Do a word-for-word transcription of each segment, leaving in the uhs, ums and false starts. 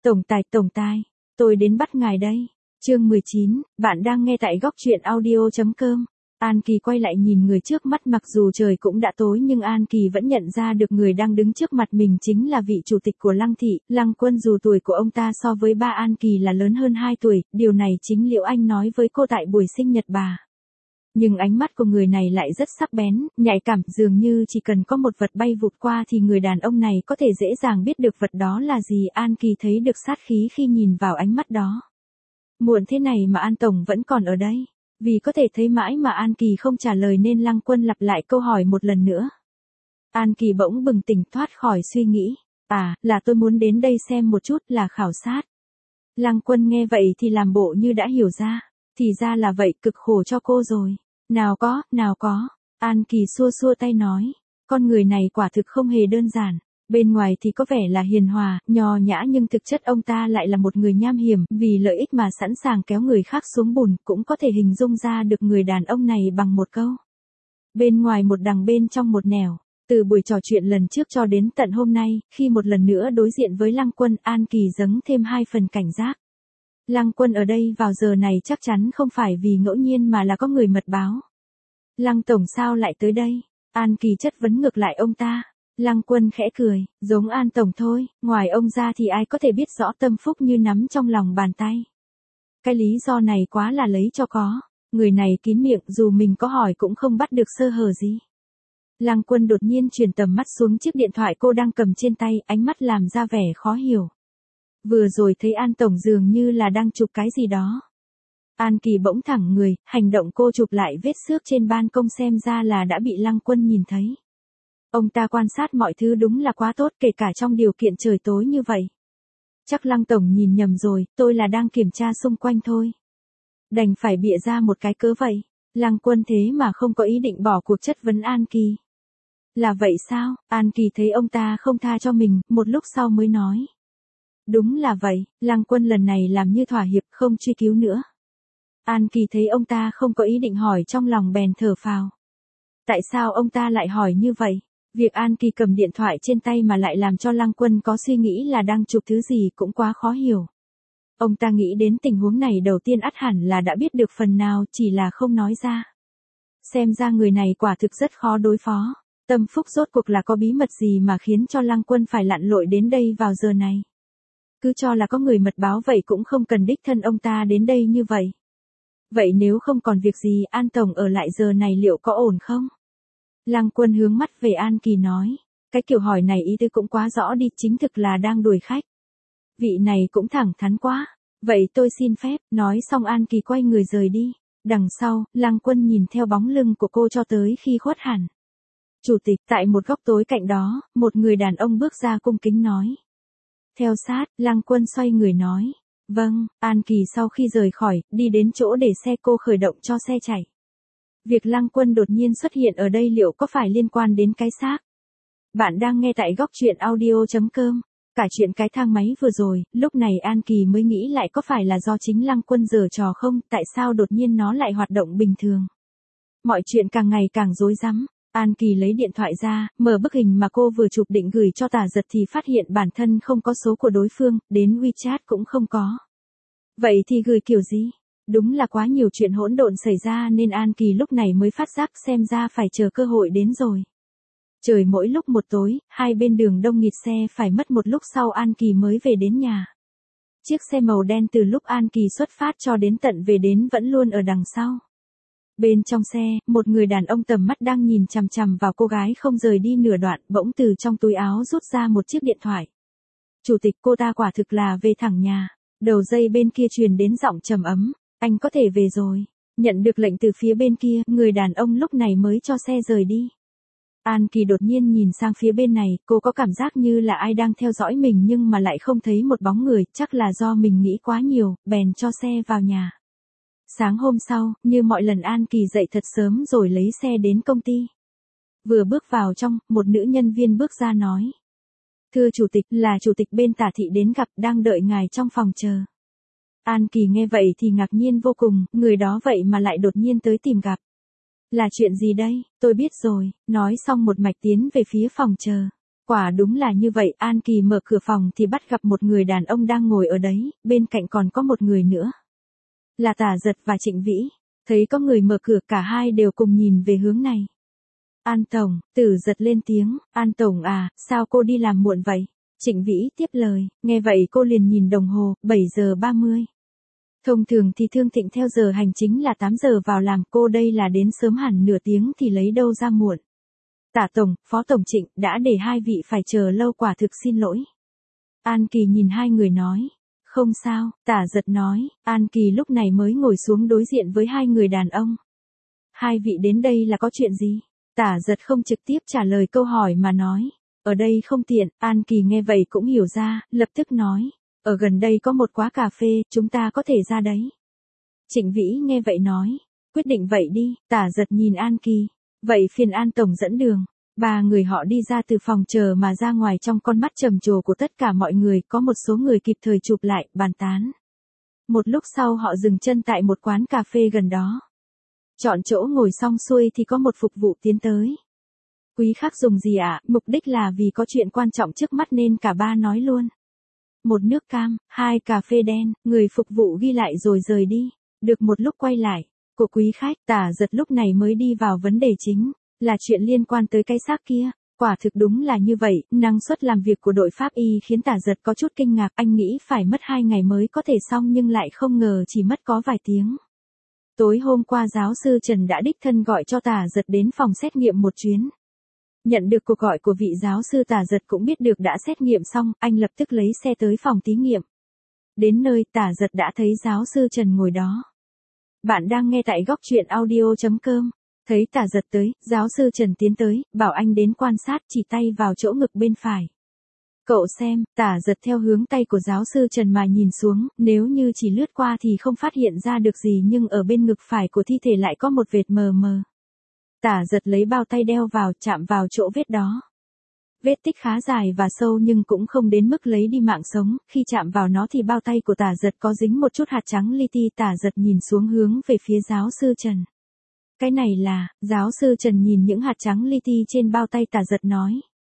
Tổng tài, tổng tài, tôi đến bắt ngài đây. Chương mười chín, bạn đang nghe tại góc truyện audio chấm com. An Kỳ quay lại nhìn người trước mắt, mặc dù trời cũng đã tối nhưng An Kỳ vẫn nhận ra được người đang đứng trước mặt mình chính là vị chủ tịch của Lăng thị, Lăng Quân. Dù tuổi của ông ta so với ba An Kỳ là lớn hơn hai tuổi, điều này chính Liễu Anh nói với cô tại buổi sinh nhật bà. Nhưng ánh mắt của người này lại rất sắc bén, nhạy cảm, dường như chỉ cần có một vật bay vụt qua thì người đàn ông này có thể dễ dàng biết được vật đó là gì. An Kỳ thấy được sát khí khi nhìn vào ánh mắt đó. Muộn thế này mà An Tổng vẫn còn ở đây. Vì có thể thấy mãi mà An Kỳ không trả lời nên Lăng Quân lặp lại câu hỏi một lần nữa. An Kỳ bỗng bừng tỉnh thoát khỏi suy nghĩ. À, là tôi muốn đến đây xem một chút, là khảo sát. Lăng Quân nghe vậy thì làm bộ như đã hiểu ra. Thì ra là vậy, cực khổ cho cô rồi. Nào có, nào có. An Kỳ xua xua tay nói. Con người này quả thực không hề đơn giản. Bên ngoài thì có vẻ là hiền hòa, nho nhã nhưng thực chất ông ta lại là một người nham hiểm, vì lợi ích mà sẵn sàng kéo người khác xuống bùn. Cũng có thể hình dung ra được người đàn ông này bằng một câu. Bên ngoài một đằng, bên trong một nẻo. Từ buổi trò chuyện lần trước cho đến tận hôm nay, khi một lần nữa đối diện với Lăng Quân, An Kỳ dâng thêm hai phần cảnh giác. Lăng Quân ở đây vào giờ này chắc chắn không phải vì ngẫu nhiên mà là có người mật báo. Lăng Tổng sao lại tới đây? An Kỳ chất vấn ngược lại ông ta. Lăng Quân khẽ cười, giống An Tổng thôi, ngoài ông ra thì ai có thể biết rõ tâm phúc như nắm trong lòng bàn tay. Cái lý do này quá là lấy cho có. Người này kín miệng, dù mình có hỏi cũng không bắt được sơ hở gì. Lăng Quân đột nhiên chuyển tầm mắt xuống chiếc điện thoại cô đang cầm trên tay, ánh mắt làm ra vẻ khó hiểu. Vừa rồi thấy An Tổng dường như là đang chụp cái gì đó. An Kỳ bỗng thẳng người, hành động cô chụp lại vết xước trên ban công xem ra là đã bị Lăng Quân nhìn thấy. Ông ta quan sát mọi thứ đúng là quá tốt, kể cả trong điều kiện trời tối như vậy. Chắc Lăng Tổng nhìn nhầm rồi, tôi là đang kiểm tra xung quanh thôi. Đành phải bịa ra một cái cớ vậy. Lăng Quân thế mà không có ý định bỏ cuộc chất vấn An Kỳ. Là vậy sao? An Kỳ thấy ông ta không tha cho mình, một lúc sau mới nói. Đúng là vậy, Lăng Quân lần này làm như thỏa hiệp, không truy cứu nữa. An Kỳ thấy ông ta không có ý định hỏi, trong lòng bèn thở phào. Tại sao ông ta lại hỏi như vậy? Việc An Kỳ cầm điện thoại trên tay mà lại làm cho Lăng Quân có suy nghĩ là đang chụp thứ gì cũng quá khó hiểu. Ông ta nghĩ đến tình huống này đầu tiên ắt hẳn là đã biết được phần nào, chỉ là không nói ra. Xem ra người này quả thực rất khó đối phó. Tâm phúc rốt cuộc là có bí mật gì mà khiến cho Lăng Quân phải lặn lội đến đây vào giờ này. Cứ cho là có người mật báo vậy cũng không cần đích thân ông ta đến đây như vậy. Vậy nếu không còn việc gì, An Tổng ở lại giờ này liệu có ổn không? Lăng Quân hướng mắt về An Kỳ nói. Cái kiểu hỏi này ý tứ cũng quá rõ đi, chính thực là đang đuổi khách. Vị này cũng thẳng thắn quá. Vậy tôi xin phép, nói xong An Kỳ quay người rời đi. Đằng sau, Lăng Quân nhìn theo bóng lưng của cô cho tới khi khuất hẳn. Chủ tịch, tại một góc tối cạnh đó, một người đàn ông bước ra cung kính nói. Theo sát, Lăng Quân xoay người nói. Vâng. An Kỳ sau khi rời khỏi, đi đến chỗ để xe cô khởi động cho xe chạy. Việc Lăng Quân đột nhiên xuất hiện ở đây liệu có phải liên quan đến cái xác? Bạn đang nghe tại góc truyện audio chấm com. Cả chuyện cái thang máy vừa rồi, lúc này An Kỳ mới nghĩ lại có phải là do chính Lăng Quân giở trò không, tại sao đột nhiên nó lại hoạt động bình thường. Mọi chuyện càng ngày càng rối rắm. An Kỳ lấy điện thoại ra, mở bức hình mà cô vừa chụp định gửi cho Tả Giật thì phát hiện bản thân không có số của đối phương, đến WeChat cũng không có. Vậy thì gửi kiểu gì? Đúng là quá nhiều chuyện hỗn độn xảy ra nên An Kỳ lúc này mới phát giác xem ra phải chờ cơ hội đến rồi. Trời mỗi lúc một tối, hai bên đường đông nghịt xe, phải mất một lúc sau An Kỳ mới về đến nhà. Chiếc xe màu đen từ lúc An Kỳ xuất phát cho đến tận về đến vẫn luôn ở đằng sau. Bên trong xe, một người đàn ông tầm mắt đang nhìn chằm chằm vào cô gái không rời đi nửa đoạn, bỗng từ trong túi áo rút ra một chiếc điện thoại. Chủ tịch, cô ta quả thực là về thẳng nhà. Đầu dây bên kia truyền đến giọng trầm ấm. Anh có thể về rồi. Nhận được lệnh từ phía bên kia, người đàn ông lúc này mới cho xe rời đi. An Kỳ đột nhiên nhìn sang phía bên này, cô có cảm giác như là ai đang theo dõi mình nhưng mà lại không thấy một bóng người, chắc là do mình nghĩ quá nhiều, bèn cho xe vào nhà. Sáng hôm sau, như mọi lần An Kỳ dậy thật sớm rồi lấy xe đến công ty. Vừa bước vào trong, một nữ nhân viên bước ra nói. Thưa chủ tịch, là chủ tịch bên Tả thị đến gặp, đang đợi ngài trong phòng chờ. An Kỳ nghe vậy thì ngạc nhiên vô cùng, người đó vậy mà lại đột nhiên tới tìm gặp. Là chuyện gì đây? Tôi biết rồi, nói xong một mạch tiến về phía phòng chờ. Quả đúng là như vậy, An Kỳ mở cửa phòng thì bắt gặp một người đàn ông đang ngồi ở đấy, bên cạnh còn có một người nữa. Là Tả Giật và Trịnh Vĩ. Thấy có người mở cửa, cả hai đều cùng nhìn về hướng này. An Tổng, Tử Giật lên tiếng, An Tổng à, sao cô đi làm muộn vậy? Trịnh Vĩ tiếp lời, nghe vậy cô liền nhìn đồng hồ, bảy giờ ba mươi. Thông thường thì Thương Thịnh theo giờ hành chính là tám giờ vào làm, cô đây là đến sớm hẳn nửa tiếng thì lấy đâu ra muộn. Tả Tổng, Phó Tổng Trịnh, đã để hai vị phải chờ lâu, quả thực xin lỗi. An Kỳ nhìn hai người nói. Không sao, Tả Giật nói. An Kỳ lúc này mới ngồi xuống đối diện với hai người đàn ông. Hai vị đến đây là có chuyện gì? Tả Giật không trực tiếp trả lời câu hỏi mà nói. Ở đây không tiện. An Kỳ nghe vậy cũng hiểu ra, lập tức nói. Ở gần đây có một quán cà phê, chúng ta có thể ra đấy. Trịnh Vĩ nghe vậy nói. Quyết định vậy đi. Tả Giật nhìn An Kỳ. Vậy phiền An Tổng dẫn đường. Ba người họ đi ra từ phòng chờ mà ra ngoài, trong con mắt trầm trồ của tất cả mọi người, có một số người kịp thời chụp lại, bàn tán. Một lúc sau họ dừng chân tại một quán cà phê gần đó. Chọn chỗ ngồi xong xuôi thì có một phục vụ tiến tới. Quý khách dùng gì ạ? À? Mục đích là vì có chuyện quan trọng trước mắt nên cả ba nói luôn. Một nước cam, hai cà phê đen, người phục vụ ghi lại rồi rời đi. Được một lúc quay lại, của quý khách, Tả Giật lúc này mới đi vào vấn đề chính. Là chuyện liên quan tới cái xác kia. Quả thực đúng là như vậy, năng suất làm việc của đội pháp y khiến Tả Giật có chút kinh ngạc, anh nghĩ phải mất hai ngày mới có thể xong nhưng lại không ngờ chỉ mất có vài tiếng. Tối hôm qua giáo sư Trần đã đích thân gọi cho Tả Giật đến phòng xét nghiệm một chuyến. Nhận được cuộc gọi của vị giáo sư, Tả Giật cũng biết được đã xét nghiệm xong, anh lập tức lấy xe tới phòng thí nghiệm. Đến nơi, Tả Giật đã thấy giáo sư Trần ngồi đó. Bạn đang nghe tại góc truyện audio chấm com. Thấy Tả Giật tới, giáo sư Trần tiến tới, bảo anh đến quan sát, chỉ tay vào chỗ ngực bên phải. Cậu xem. Tả Giật theo hướng tay của giáo sư Trần mà nhìn xuống, nếu như chỉ lướt qua thì không phát hiện ra được gì, nhưng ở bên ngực phải của thi thể lại có một vệt mờ mờ. Tả Giật lấy bao tay đeo vào, chạm vào chỗ vết đó. Vết tích khá dài và sâu nhưng cũng không đến mức lấy đi mạng sống, khi chạm vào nó thì bao tay của Tả Giật có dính một chút hạt trắng li ti. Tả Giật nhìn xuống hướng về phía giáo sư Trần. Cái này là, giáo sư Trần nhìn những hạt trắng li ti trên bao tay Tả Giật nói.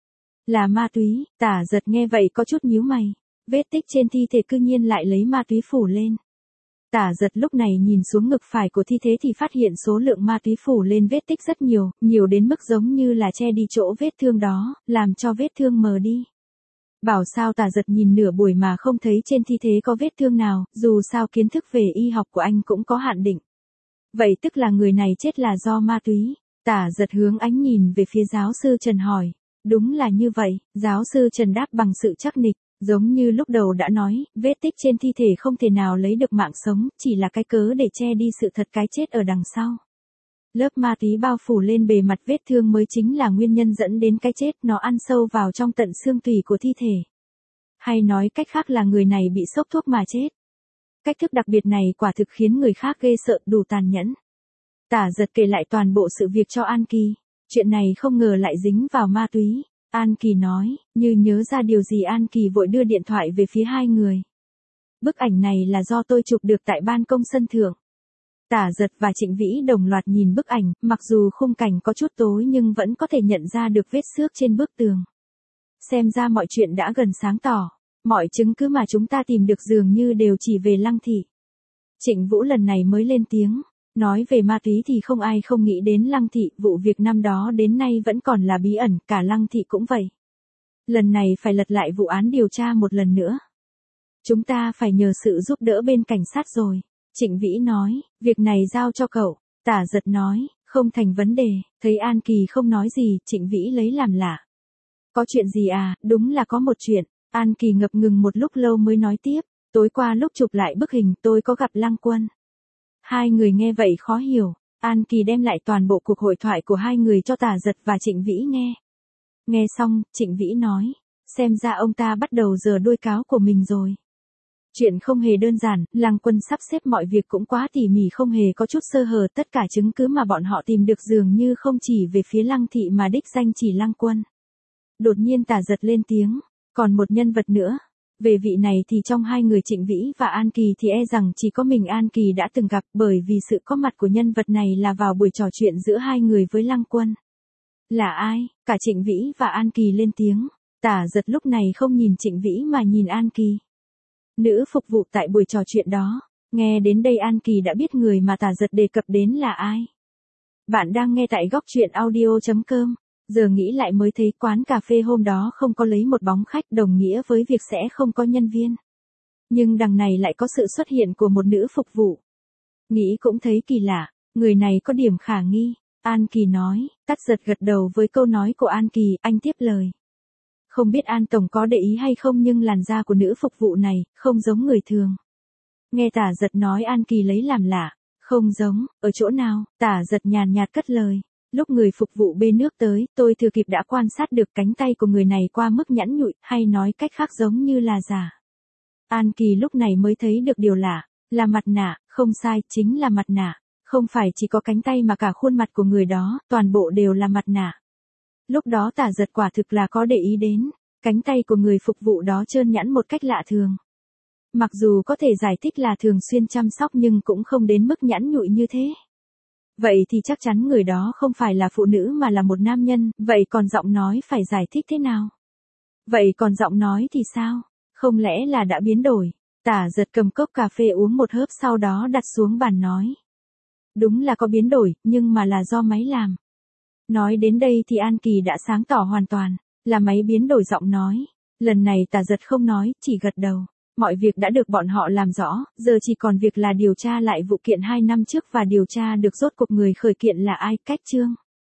Là ma túy. Tả Giật nghe vậy có chút nhíu mày. Vết tích trên thi thể cư nhiên lại lấy ma túy phủ lên. Tả Giật lúc này nhìn xuống ngực phải của thi thể thì phát hiện số lượng ma túy phủ lên vết tích rất nhiều, nhiều đến mức giống như là che đi chỗ vết thương đó, làm cho vết thương mờ đi. Bảo sao Tả Giật nhìn nửa buổi mà không thấy trên thi thể có vết thương nào, dù sao kiến thức về y học của anh cũng có hạn định. Vậy tức là người này chết là do ma túy. Tả Giật hướng ánh nhìn về phía giáo sư Trần hỏi. Đúng là như vậy, giáo sư Trần đáp bằng sự chắc nịch. Giống như lúc đầu đã nói, vết tích trên thi thể không thể nào lấy được mạng sống, chỉ là cái cớ để che đi sự thật cái chết ở đằng sau. Lớp ma túy bao phủ lên bề mặt vết thương mới chính là nguyên nhân dẫn đến cái chết, nó ăn sâu vào trong tận xương tủy của thi thể. Hay nói cách khác là người này bị sốc thuốc mà chết. Cách thức đặc biệt này quả thực khiến người khác ghê sợ, đủ tàn nhẫn. Tả Giật kể lại toàn bộ sự việc cho An Kỳ. Chuyện này không ngờ lại dính vào ma túy. An Kỳ nói, như nhớ ra điều gì An Kỳ vội đưa điện thoại về phía hai người. Bức ảnh này là do tôi chụp được tại ban công sân thượng. Tả Giật và Trịnh Vĩ đồng loạt nhìn bức ảnh, mặc dù khung cảnh có chút tối nhưng vẫn có thể nhận ra được vết xước trên bức tường. Xem ra mọi chuyện đã gần sáng tỏ. Mọi chứng cứ mà chúng ta tìm được dường như đều chỉ về Lăng Thị. Trịnh Vũ lần này mới lên tiếng. Nói về ma túy thì không ai không nghĩ đến Lăng Thị, vụ việc năm đó đến nay vẫn còn là bí ẩn, cả Lăng Thị cũng vậy. Lần này phải lật lại vụ án điều tra một lần nữa. Chúng ta phải nhờ sự giúp đỡ bên cảnh sát rồi. Trịnh Vĩ nói, việc này giao cho cậu. Tả Giật nói, không thành vấn đề. Thấy An Kỳ không nói gì, Trịnh Vĩ lấy làm lạ. Có chuyện gì à? Đúng là có một chuyện. An Kỳ ngập ngừng một lúc lâu mới nói tiếp. Tối qua lúc chụp lại bức hình tôi có gặp Lăng Quân. Hai người nghe vậy khó hiểu. An Kỳ đem lại toàn bộ cuộc hội thoại của hai người cho Tả Giật và Trịnh Vĩ nghe. Nghe xong, Trịnh Vĩ nói. Xem ra ông ta bắt đầu giở đuôi cáo của mình rồi. Chuyện không hề đơn giản, Lăng Quân sắp xếp mọi việc cũng quá tỉ mỉ, không hề có chút sơ hở. Tất cả chứng cứ mà bọn họ tìm được dường như không chỉ về phía Lăng Thị mà đích danh chỉ Lăng Quân. Đột nhiên Tả Giật lên tiếng. Còn một nhân vật nữa. Về vị này thì trong hai người Trịnh Vĩ và An Kỳ thì e rằng chỉ có mình An Kỳ đã từng gặp, bởi vì sự có mặt của nhân vật này là vào buổi trò chuyện giữa hai người với Lăng Quân. Là ai? Cả Trịnh Vĩ và An Kỳ lên tiếng. Tả Giật lúc này không nhìn Trịnh Vĩ mà nhìn An Kỳ. Nữ phục vụ tại buổi trò chuyện đó, nghe đến đây An Kỳ đã biết người mà Tả Giật đề cập đến là ai. Bạn đang nghe tại góc truyện audio.com. Giờ nghĩ lại mới thấy quán cà phê hôm đó không có lấy một bóng khách, đồng nghĩa với việc sẽ không có nhân viên. Nhưng đằng này lại có sự xuất hiện của một nữ phục vụ. Nghĩ cũng thấy kỳ lạ, người này có điểm khả nghi. An Kỳ nói, Tát Giật gật đầu với câu nói của An Kỳ, anh tiếp lời. Không biết An Tổng có để ý hay không nhưng làn da của nữ phục vụ này, không giống người thường. Nghe Tả Giật nói An Kỳ lấy làm lạ, không giống, ở chỗ nào, Tả Giật nhàn nhạt cất lời. Lúc người phục vụ bê nước tới, tôi thừa kịp đã quan sát được cánh tay của người này qua mức nhẵn nhụi, hay nói cách khác giống như là giả. An Kỳ lúc này mới thấy được điều lạ, là mặt nạ, không sai, chính là mặt nạ. Không phải chỉ có cánh tay mà cả khuôn mặt của người đó, toàn bộ đều là mặt nạ. Lúc đó Tả Giật quả thực là có để ý đến, cánh tay của người phục vụ đó trơn nhẵn một cách lạ thường. Mặc dù có thể giải thích là thường xuyên chăm sóc nhưng cũng không đến mức nhẵn nhụi như thế. Vậy thì chắc chắn người đó không phải là phụ nữ mà là một nam nhân, vậy còn giọng nói phải giải thích thế nào? Vậy còn giọng nói thì sao? Không lẽ là đã biến đổi? Tả Giật cầm cốc cà phê uống một hớp sau đó đặt xuống bàn nói. Đúng là có biến đổi, nhưng mà là do máy làm. Nói đến đây thì An Kỳ đã sáng tỏ hoàn toàn, là máy biến đổi giọng nói. Lần này Tả Giật không nói, chỉ gật đầu. Mọi việc đã được bọn họ làm rõ, giờ chỉ còn việc là điều tra lại vụ kiện hai năm trước và điều tra được rốt cuộc người khởi kiện là ai. Cách chương